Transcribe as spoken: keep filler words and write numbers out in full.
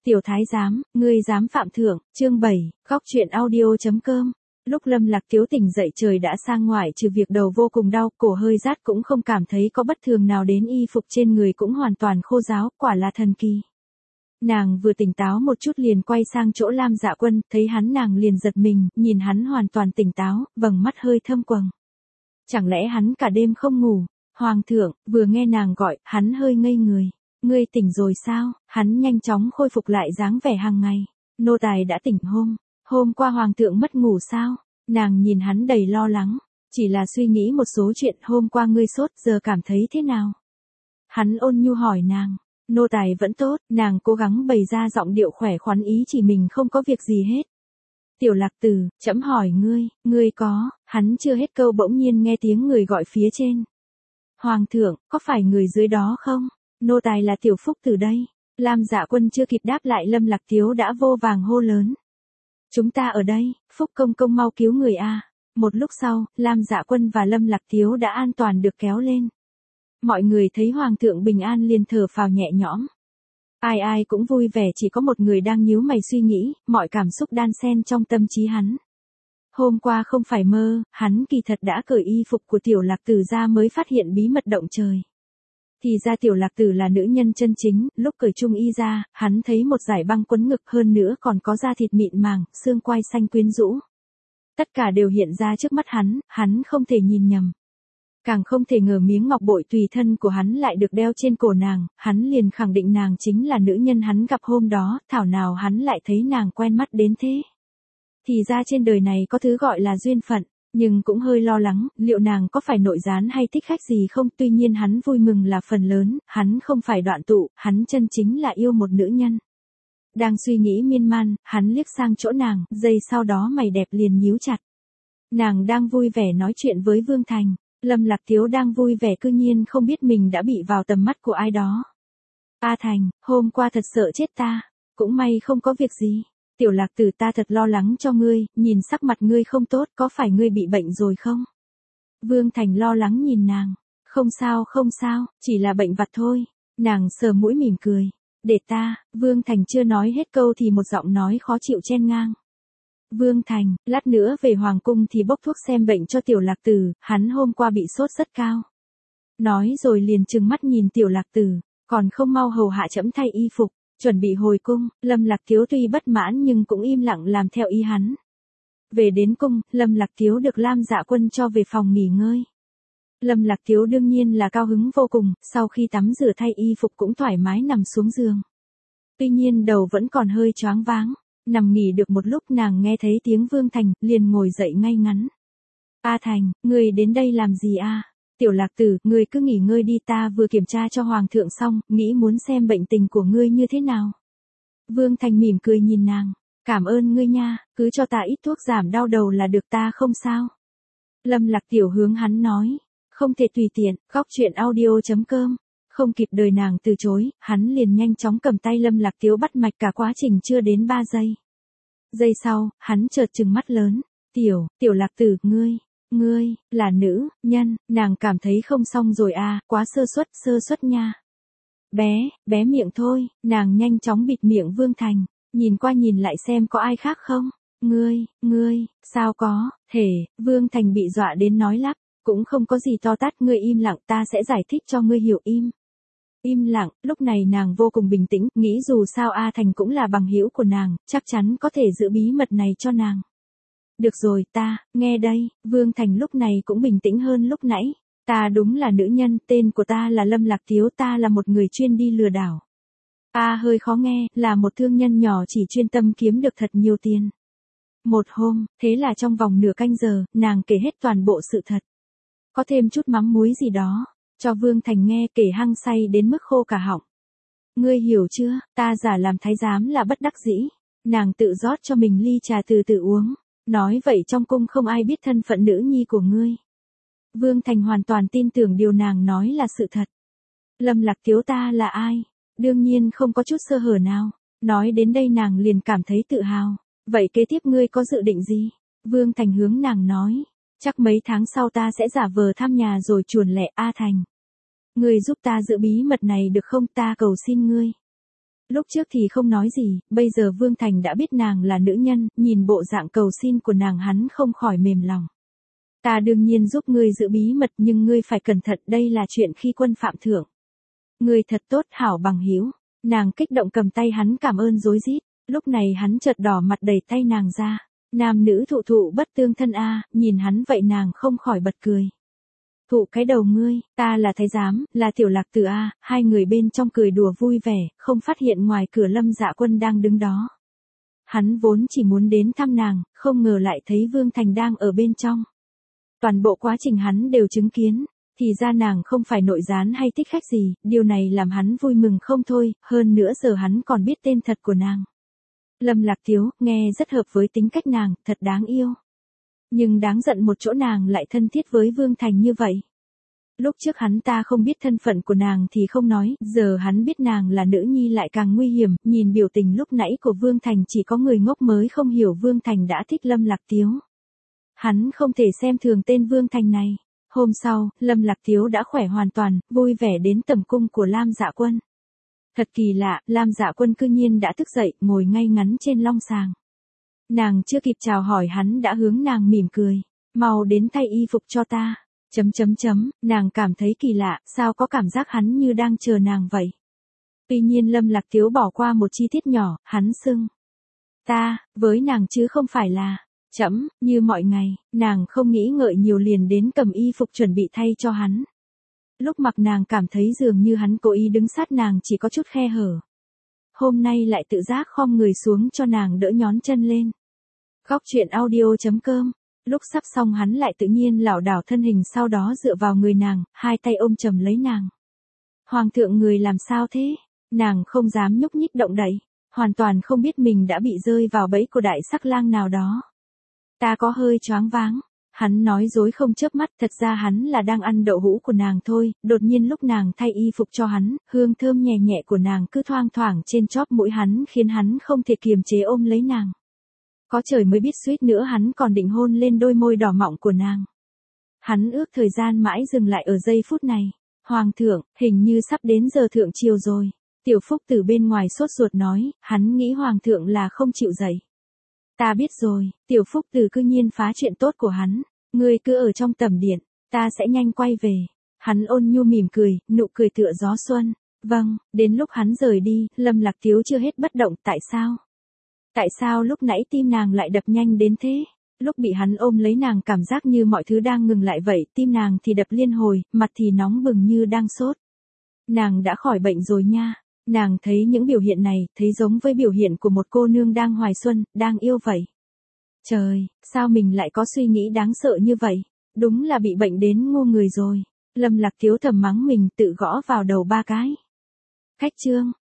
Tiểu thái giám, ngươi dám phạm thượng, chương bảy, góc truyện audio chấm com. Lúc Lâm Lạc Tiếu tỉnh dậy trời đã sang ngoại, trừ việc đầu vô cùng đau, cổ hơi rát cũng không cảm thấy có bất thường nào đến, y phục trên người cũng hoàn toàn khô ráo, quả là thần kỳ. Nàng vừa tỉnh táo một chút liền quay sang chỗ Lam Dạ Quân, thấy hắn nàng liền giật mình, nhìn hắn hoàn toàn tỉnh táo, vầng mắt hơi thâm quầng. Chẳng lẽ hắn cả đêm không ngủ? Hoàng thượng, vừa nghe nàng gọi, hắn hơi ngây người. Ngươi tỉnh rồi sao? Hắn nhanh chóng khôi phục lại dáng vẻ hàng ngày. Nô tài đã tỉnh hôm. Hôm qua hoàng thượng mất ngủ sao? Nàng nhìn hắn đầy lo lắng. Chỉ là suy nghĩ một số chuyện, hôm qua ngươi sốt, giờ cảm thấy thế nào? Hắn ôn nhu hỏi nàng. Nô tài vẫn tốt, nàng cố gắng bày ra giọng điệu khỏe khoắn, ý chỉ mình không có việc gì hết. Tiểu Lạc Tử, trẫm hỏi ngươi, ngươi có, hắn chưa hết câu bỗng nhiên nghe tiếng người gọi phía trên. Hoàng thượng, có phải người dưới đó không? Nô tài là Tiểu Phúc từ đây. Lam Dạ Quân chưa kịp đáp lại, Lâm Lạc Tiếu đã vô vàng hô lớn. Chúng ta ở đây, Phúc công công mau cứu người a. Một lúc sau, Lam Dạ Quân và Lâm Lạc Tiếu đã an toàn được kéo lên. Mọi người thấy hoàng thượng bình an liền thở phào nhẹ nhõm. Ai ai cũng vui vẻ, chỉ có một người đang nhíu mày suy nghĩ, mọi cảm xúc đan xen trong tâm trí hắn. Hôm qua không phải mơ, hắn kỳ thật đã cởi y phục của Tiểu Lạc Tử ra mới phát hiện bí mật động trời. Thì ra Tiểu Lạc Tử là nữ nhân chân chính, lúc cởi trung y ra, hắn thấy một dải băng quấn ngực, hơn nữa còn có da thịt mịn màng, xương quai xanh quyến rũ. Tất cả đều hiện ra trước mắt hắn, hắn không thể nhìn nhầm. Càng không thể ngờ miếng ngọc bội tùy thân của hắn lại được đeo trên cổ nàng, hắn liền khẳng định nàng chính là nữ nhân hắn gặp hôm đó, thảo nào hắn lại thấy nàng quen mắt đến thế. Thì ra trên đời này có thứ gọi là duyên phận, nhưng cũng hơi lo lắng, liệu nàng có phải nội gián hay thích khách gì không, tuy nhiên hắn vui mừng là phần lớn, hắn không phải đoạn tụ, hắn chân chính là yêu một nữ nhân. Đang suy nghĩ miên man, hắn liếc sang chỗ nàng, giây sau đó mày đẹp liền nhíu chặt. Nàng đang vui vẻ nói chuyện với Vương Thành. Lâm Lạc Tiếu đang vui vẻ cư nhiên không biết mình đã bị vào tầm mắt của ai đó. A Thành, hôm qua thật sợ chết ta, cũng may không có việc gì. Tiểu Lạc Tử, ta thật lo lắng cho ngươi, nhìn sắc mặt ngươi không tốt, có phải ngươi bị bệnh rồi không? Vương Thành lo lắng nhìn nàng, không sao không sao, chỉ là bệnh vặt thôi. Nàng sờ mũi mỉm cười, để ta, Vương Thành chưa nói hết câu thì một giọng nói khó chịu chen ngang. Vương Thành, lát nữa về hoàng cung thì bốc thuốc xem bệnh cho Tiểu Lạc Tử, hắn hôm qua bị sốt rất cao. Nói rồi liền trừng mắt nhìn Tiểu Lạc Tử, còn không mau hầu hạ trẫm thay y phục, chuẩn bị hồi cung. Lâm Lạc Tiếu tuy bất mãn nhưng cũng im lặng làm theo ý hắn. Về đến cung, Lâm Lạc Tiếu được Lam Dạ Quân cho về phòng nghỉ ngơi. Lâm Lạc Tiếu đương nhiên là cao hứng vô cùng, sau khi tắm rửa thay y phục cũng thoải mái nằm xuống giường. Tuy nhiên đầu vẫn còn hơi choáng váng. Nằm nghỉ được một lúc nàng nghe thấy tiếng Vương Thành, liền ngồi dậy ngay ngắn. A Thành, ngươi đến đây làm gì a? Tiểu Lạc Tử, ngươi cứ nghỉ ngơi đi, ta vừa kiểm tra cho hoàng thượng xong, nghĩ muốn xem bệnh tình của ngươi như thế nào. Vương Thành mỉm cười nhìn nàng, cảm ơn ngươi nha, cứ cho ta ít thuốc giảm đau đầu là được, ta không sao. Lâm Lạc Tiểu hướng hắn nói, không thể tùy tiện, góc truyện audio chấm com. Không kịp đời nàng từ chối, hắn liền nhanh chóng cầm tay Lâm Lạc Tiếu bắt mạch, cả quá trình chưa đến ba giây. Giây sau, hắn chợt trừng mắt lớn, tiểu, Tiểu Lạc Tử, ngươi, ngươi, là nữ, nhân, nàng cảm thấy không xong rồi à, quá sơ suất, sơ suất nha. Bé, bé miệng thôi, nàng nhanh chóng bịt miệng Vương Thành, nhìn qua nhìn lại xem có ai khác không. Ngươi, ngươi, sao có, thể, Vương Thành bị dọa đến nói lắp, cũng không có gì to tát, ngươi im lặng, ta sẽ giải thích cho ngươi hiểu. Im. Im lặng, lúc này nàng vô cùng bình tĩnh, nghĩ dù sao A Thành cũng là bằng hữu của nàng, chắc chắn có thể giữ bí mật này cho nàng. Được rồi, ta, nghe đây, Vương Thành lúc này cũng bình tĩnh hơn lúc nãy. Ta đúng là nữ nhân, tên của ta là Lâm Lạc Tiếu, ta là một người chuyên đi lừa đảo. A hơi khó nghe, là một thương nhân nhỏ chỉ chuyên tâm kiếm được thật nhiều tiền. Một hôm, thế là trong vòng nửa canh giờ, nàng kể hết toàn bộ sự thật. Có thêm chút mắm muối gì đó. Cho Vương Thành nghe, kể hăng say đến mức khô cả họng. Ngươi hiểu chưa, ta giả làm thái giám là bất đắc dĩ. Nàng tự rót cho mình ly trà từ từ uống. Nói vậy trong cung không ai biết thân phận nữ nhi của ngươi. Vương Thành hoàn toàn tin tưởng điều nàng nói là sự thật. Lâm Lạc Tiếu, ta là ai? Đương nhiên không có chút sơ hở nào. Nói đến đây nàng liền cảm thấy tự hào. Vậy kế tiếp ngươi có dự định gì? Vương Thành hướng nàng nói. Chắc mấy tháng sau ta sẽ giả vờ thăm nhà rồi chuồn lẹ. A Thành, ngươi giúp ta giữ bí mật này được không, ta cầu xin ngươi. Lúc trước thì không nói gì, bây giờ Vương Thành đã biết nàng là nữ nhân, nhìn bộ dạng cầu xin của nàng hắn không khỏi mềm lòng. Ta đương nhiên giúp ngươi giữ bí mật nhưng ngươi phải cẩn thận, đây là chuyện khi quân phạm thượng. Ngươi thật tốt hảo bằng hữu. Nàng kích động cầm tay hắn cảm ơn rối rít, lúc này hắn chợt đỏ mặt đẩy tay nàng ra. Nam nữ thụ thụ bất tương thân a, nhìn hắn vậy nàng không khỏi bật cười. Thụ cái đầu ngươi, ta là thái giám, là tiểu lạc tử a, hai người bên trong cười đùa vui vẻ, không phát hiện ngoài cửa Lâm Dạ Quân đang đứng đó. Hắn vốn chỉ muốn đến thăm nàng, không ngờ lại thấy Vương Thành đang ở bên trong. Toàn bộ quá trình hắn đều chứng kiến, thì ra nàng không phải nội gián hay thích khách gì, điều này làm hắn vui mừng không thôi, hơn nữa giờ hắn còn biết tên thật của nàng. Lâm Lạc Thiếu, nghe rất hợp với tính cách nàng, thật đáng yêu. Nhưng đáng giận một chỗ nàng lại thân thiết với Vương Thành như vậy. Lúc trước hắn ta không biết thân phận của nàng thì không nói, giờ hắn biết nàng là nữ nhi lại càng nguy hiểm, nhìn biểu tình lúc nãy của Vương Thành chỉ có người ngốc mới không hiểu Vương Thành đã thích Lâm Lạc Thiếu. Hắn không thể xem thường tên Vương Thành này. Hôm sau, Lâm Lạc Thiếu đã khỏe hoàn toàn, vui vẻ đến tầm cung của Lam Dạ Quân. Thật kỳ lạ, Lam Dạ Quân cư nhiên đã thức dậy, ngồi ngay ngắn trên long sàng. Nàng chưa kịp chào hỏi hắn đã hướng nàng mỉm cười. Mau đến thay y phục cho ta. Chấm chấm chấm, nàng cảm thấy kỳ lạ, sao có cảm giác hắn như đang chờ nàng vậy. Tuy nhiên Lâm Lạc Thiếu bỏ qua một chi tiết nhỏ, hắn xưng. Ta, với nàng chứ không phải là. Chấm, như mọi ngày, nàng không nghĩ ngợi nhiều liền đến cầm y phục chuẩn bị thay cho hắn. Lúc mặc nàng cảm thấy dường như hắn cố ý đứng sát nàng chỉ có chút khe hở. Hôm nay lại tự giác khom người xuống cho nàng đỡ nhón chân lên. Góc truyện audio chấm com. Lúc sắp xong hắn lại tự nhiên lảo đảo thân hình sau đó dựa vào người nàng, hai tay ôm chầm lấy nàng. Hoàng thượng người làm sao thế? Nàng không dám nhúc nhích động đậy, hoàn toàn không biết mình đã bị rơi vào bẫy của đại sắc lang nào đó. Ta có hơi choáng váng. Hắn nói dối không chớp mắt, thật ra hắn là đang ăn đậu hũ của nàng thôi, đột nhiên lúc nàng thay y phục cho hắn, hương thơm nhẹ nhẹ của nàng cứ thoang thoảng trên chóp mũi hắn khiến hắn không thể kiềm chế ôm lấy nàng. Có trời mới biết suýt nữa hắn còn định hôn lên đôi môi đỏ mọng của nàng. Hắn ước thời gian mãi dừng lại ở giây phút này. Hoàng thượng, hình như sắp đến giờ thượng triều rồi. Tiểu Phúc từ bên ngoài sốt ruột nói, hắn nghĩ Hoàng thượng là không chịu dậy. Ta biết rồi, Tiểu Phúc Từ cư nhiên phá chuyện tốt của hắn. Ngươi cứ ở trong tầm điện, ta sẽ nhanh quay về. Hắn ôn nhu mỉm cười, nụ cười tựa gió xuân. Vâng, đến lúc hắn rời đi, Lâm Lạc Thiếu chưa hết bất động, tại sao? Tại sao lúc nãy tim nàng lại đập nhanh đến thế? Lúc bị hắn ôm lấy nàng cảm giác như mọi thứ đang ngừng lại vậy, tim nàng thì đập liên hồi, mặt thì nóng bừng như đang sốt. Nàng đã khỏi bệnh rồi nha. Nàng thấy những biểu hiện này, thấy giống với biểu hiện của một cô nương đang hoài xuân, đang yêu vậy. Trời, sao mình lại có suy nghĩ đáng sợ như vậy? Đúng là bị bệnh đến ngu người rồi. Lâm Lạc Thiếu thầm mắng mình tự gõ vào đầu ba cái. Khách trương,